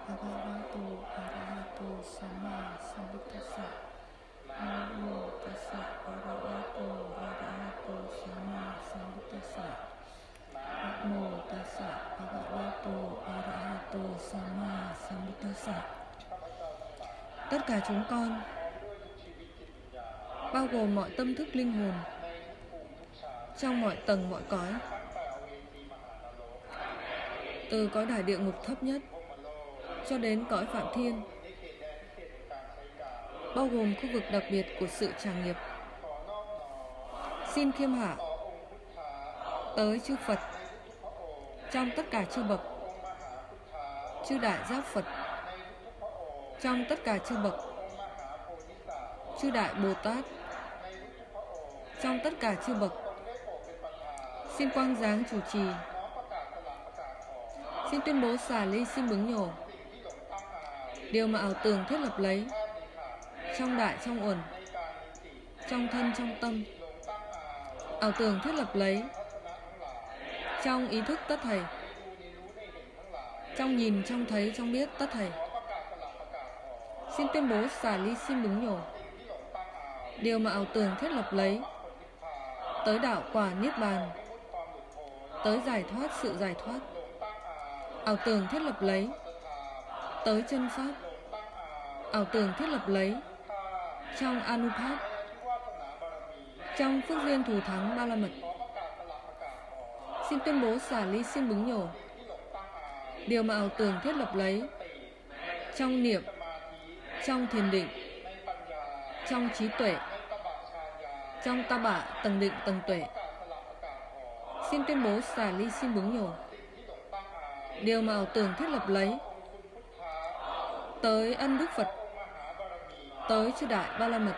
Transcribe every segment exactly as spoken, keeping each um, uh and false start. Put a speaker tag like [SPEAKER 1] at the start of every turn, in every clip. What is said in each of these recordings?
[SPEAKER 1] bhagavato arahato sama sambuddhassa. Namo tassa bhagavato arahato sama sambuddhassa. Namo tassa bhagavato arahato sama sambuddhassa. Tất cả chúng con, bao gồm mọi tâm thức linh hồn trong mọi tầng mọi cõi, từ cõi đại địa ngục thấp nhất cho đến cõi Phạm Thiên, bao gồm khu vực đặc biệt của sự tràng nghiệp, xin khiêm hạ tới chư Phật trong tất cả chư bậc, chư đại giác Phật trong tất cả chư bậc, chư đại Bồ Tát trong tất cả chư bậc, xin quang giáng chủ trì, xin tuyên bố xả ly xin bứng nhổ điều mà ảo tưởng thiết lập lấy trong đại trong uẩn, trong thân trong tâm, ảo tưởng thiết lập lấy trong ý thức tất thảy, trong nhìn trong thấy trong biết tất thảy. Xin tuyên bố xả ly xin bứng nhổ điều mà ảo tưởng thiết lập lấy tới đạo quả niết bàn, tới giải thoát sự giải thoát, ảo tưởng thiết lập lấy tới chân pháp, ảo tưởng thiết lập lấy trong Anupát, trong phước duyên thù thắng ba la mật. Xin tuyên bố xả ly xin bứng nhổ điều mà ảo tưởng thiết lập lấy trong niệm, trong thiền định, trong trí tuệ, trong ta bả tầng định tầng tuệ. Xin tuyên bố xả ly xin bứng nhổ điều mà ảo tưởng thiết lập lấy tới ân đức Phật, tới chư đại ba la mật,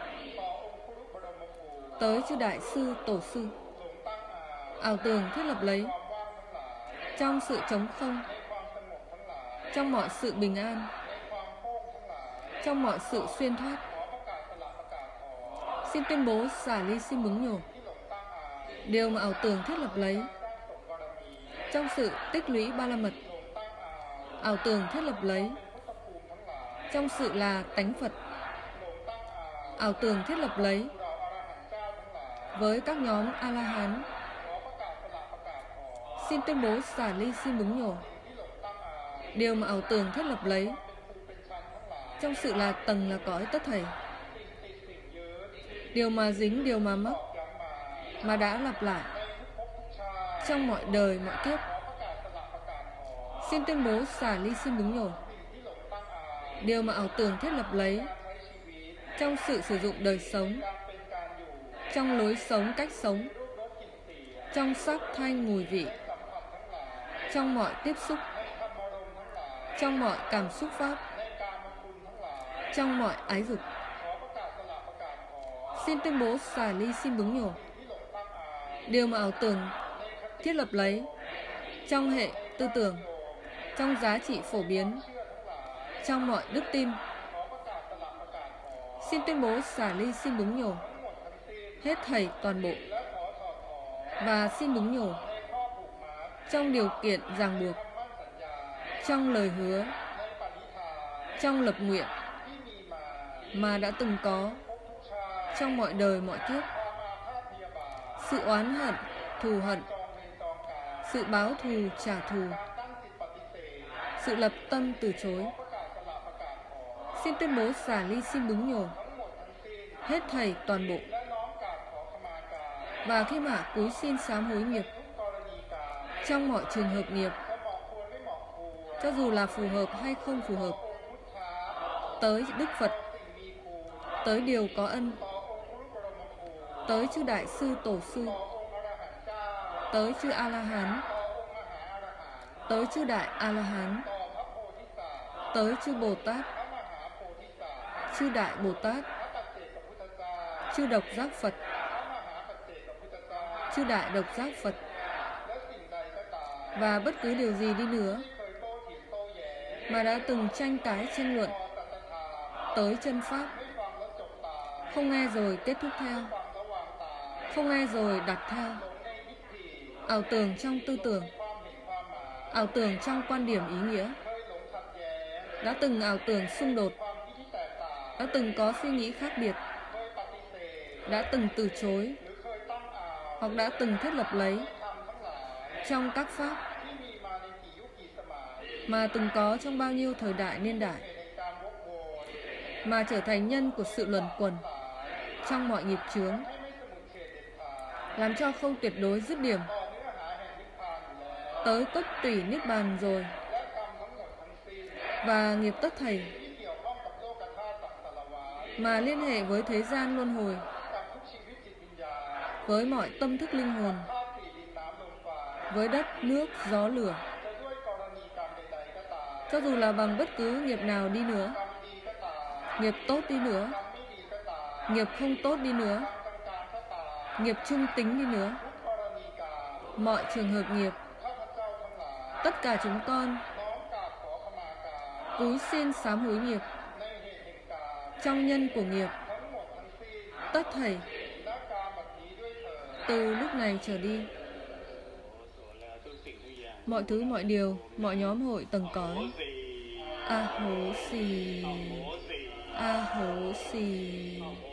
[SPEAKER 1] tới chư đại sư tổ sư, ảo tưởng thiết lập lấy trong sự trống không, trong mọi sự bình an, trong mọi sự xuyên thoát. Xin tuyên bố xả ly xin bứng nhổ điều mà ảo tưởng thiết lập lấy trong sự tích lũy ba la mật, ảo tưởng thiết lập lấy trong sự là tánh Phật, ảo tưởng thiết lập lấy với các nhóm A-la-hán. Xin tuyên bố xả ly xin bứng nhổ điều mà ảo tưởng thiết lập lấy trong sự là tầng là cõi tất thảy, điều mà dính, điều mà mắc, mà đã lặp lại trong mọi đời mọi kiếp. Xin tuyên bố xả ly xin bứng nhổ điều mà ảo tưởng thiết lập lấy trong sự sử dụng đời sống, trong lối sống cách sống, trong sắc thanh mùi vị, trong mọi tiếp xúc, trong mọi cảm xúc pháp, trong mọi ái dục. Xin tuyên bố xả ly xin bứng nhổ điều mà ảo tưởng thiết lập lấy trong hệ tư tưởng, trong giá trị phổ biến, trong mọi đức tin. Xin tuyên bố xả ly xin bứng nhổ hết thảy toàn bộ, và xin bứng nhổ trong điều kiện ràng buộc, trong lời hứa, trong lập nguyện mà đã từng có trong mọi đời mọi kiếp. Sự oán hận, thù hận, sự báo thù trả thù, sự lập tâm từ chối. Xin tuyên bố xả ly xin bứng nhổ hết thảy toàn bộ, và khi mà cúi xin sám hối nghiệp trong mọi trường hợp nghiệp, cho dù là phù hợp hay không phù hợp, tới Đức Phật, tới điều có ân, tới chư đại sư tổ sư, tới chư A-la-hán, tới chư đại A-la-hán, tới chư Bồ Tát, chư đại Bồ Tát, chư độc giác Phật, chư đại độc giác Phật, và bất cứ điều gì đi nữa mà đã từng tranh cãi tranh luận tới chân pháp, không nghe rồi kết thúc theo, không nghe rồi đặt theo, ảo tưởng trong tư tưởng, ảo tưởng trong quan điểm ý nghĩa, đã từng ảo tưởng xung đột, đã từng có suy nghĩ khác biệt, đã từng từ chối, hoặc đã từng thiết lập lấy trong các pháp mà từng có trong bao nhiêu thời đại niên đại, mà trở thành nhân của sự luẩn quẩn trong mọi nghiệp chướng, làm cho không tuyệt đối dứt điểm tới cốt tủy niết bàn rồi. Và nghiệp tất thảy mà liên hệ với thế gian luân hồi, với mọi tâm thức linh hồn, với đất, nước, gió, lửa, cho dù là bằng bất cứ nghiệp nào đi nữa, nghiệp tốt đi nữa, nghiệp không tốt đi nữa, nghiệp trung tính đi nữa, mọi trường hợp nghiệp, tất cả chúng con cúi xin sám hối nghiệp trong nhân của nghiệp tất thảy từ lúc này trở đi. Mọi thứ mọi điều, mọi nhóm hội tầng cõi. A hố xì, a hố xì.